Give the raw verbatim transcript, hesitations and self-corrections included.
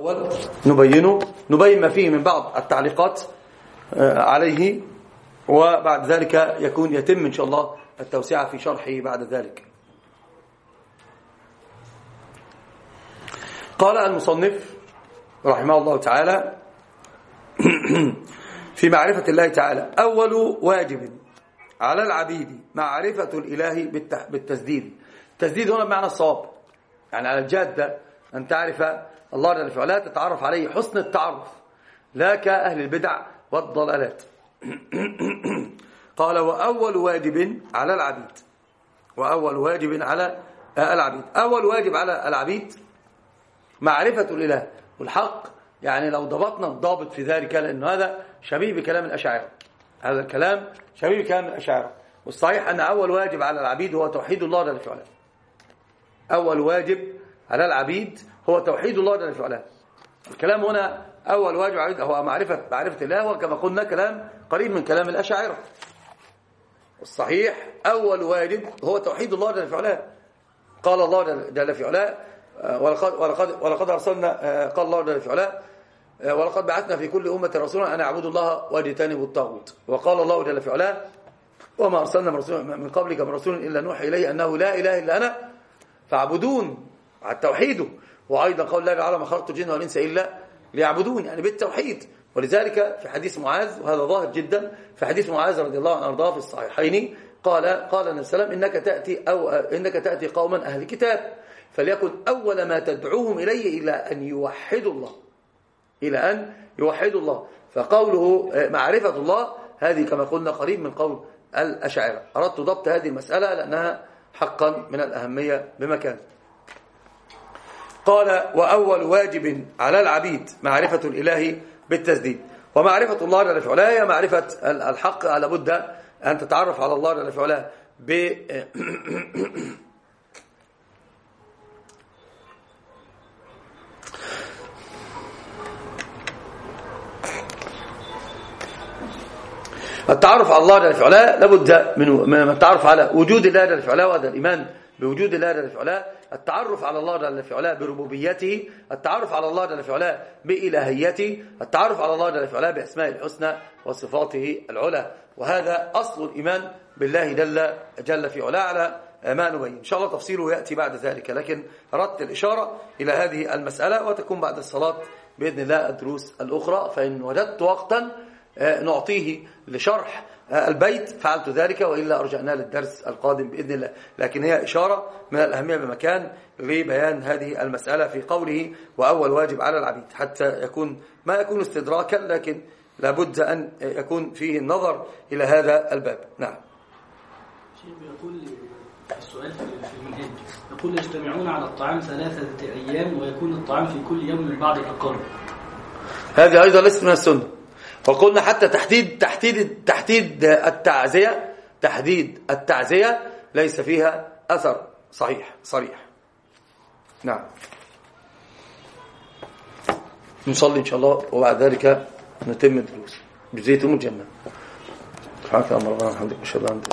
الأول نبينه نبين ما فيه من بعض التعليقات عليه، وبعد ذلك يكون يتم إن شاء الله التوسعة في شرحه بعد ذلك. قال المصنف رحمه الله تعالى في معرفة الله تعالى: أول واجب على العبيد معرفة الإله بالتسديد. التسديد هنا بمعنى الصواب، يعني على الجادة، أن تعرف الله جل وعلا تتعرف عليه حسن التعرف، لا كأهل البدع والضلالات. قال: وأول واجب على العبيد، وأول واجب على العبيد أول واجب على العبيد معرفة الإله والحق. يعني لو ضبطنا الضابط في ذلك، لأنه هذا شبيه بكلام الأشاعرة، هذا الكلام شبيه بكلام الأشاعرة، والصحيح أن أول واجب على العبيد هو توحيد الله جل وعلا. أول واجب على العبيد هو توحيد الله جل وعلا. الكلام هنا أول واجب على العبيد هو معرفة معرفة الله، وكما قلنا كلام قريب من كلام الأشاعرة. الصحيح أول واجب هو توحيد الله جل وعلا. قال الله جل وعلا: ولقد ولقد ولقد أرسلنا، قال الله جل وعلا: ولقد بعثنا في كل أمة رسولا أن اعبدوا الله واجتنبوا الطاغوت. وقال الله جل وعلا: وما أرسلنا من قبلك من رسول إلا نوحي إليه أنه لا إله إلا أنا فاعبدون، على التوحيد. وأيضا قال الله تعالى: ما خلقت الجن والإنس إلا ليعبدون، يعني بالتوحيد. ولذلك في حديث معاذ، وهذا ظاهر جدا، في حديث معاذ رضي الله عنه أرضاه في الصحيحين، قال قال النبي صلى الله عليه وسلم: إنك تأتي أو إنك تأتي قوما أهل كتاب، فليكن أول ما تدعوهم إليه إلى أن يوحدوا الله، إلى أن يوحدوا الله. فقوله معرفة الله هذه كما قلنا قريب من قول الأشاعرة. أردت ضبط هذه المسألة لأنها حقا من الأهمية بمكان. قال: وأول واجب على العبيد معرفة الإله بالتسديد. ومعرفة الله جل وعلا هي معرفة الحق. لابد أن تتعرف على الله جل وعلا ب التعرف على الله جل وعلا لابد من التعرف على وجود الله جل وعلا، وهذا الإيمان بوجود الله جل وعلا، التعرف على الله جل وعلا بربوبيته، التعرف على الله جل وعلا بإلهيته، التعرف على الله جل وعلا بأسماء الحسنى وصفاته العلى. وهذا أصل الإيمان بالله جل جل في علا على ما نبين. إن شاء الله تفصيله يأتي بعد ذلك، لكن أردت الإشارة إلى هذه المسألة، وتكون بعد الصلاة بإذن الله الدروس الأخرى. فإن وجدت وقتا نعطيه لشرح البيت فعلت ذلك، وإلا أرجعنا للدرس القادم بإذن الله. لكن هي إشارة من الأهمية بمكان لبيان هذه المسألة في قوله: وأول واجب على العبيد، حتى يكون ما يكون استدراكا، لكن لابد أن يكون فيه النظر إلى هذا الباب. نعم. شيخ يقول السؤال في المنهج، يقول: يجتمعون على الطعام ثلاثة أيام ويكون الطعام في كل يوم من بعض الأقارب. هذه أيضا ليست من السنة. وقلنا حتى تحديد تحديد تحديد التعزية تحديد التعزية ليس فيها أثر صحيح صريح. نعم. نصلي إن شاء الله، وبعد ذلك نتم الدروس بزيت المجمع. سبحانك اللهم ربنا وبحمدك، أشهد أن لا إله إلا أنت.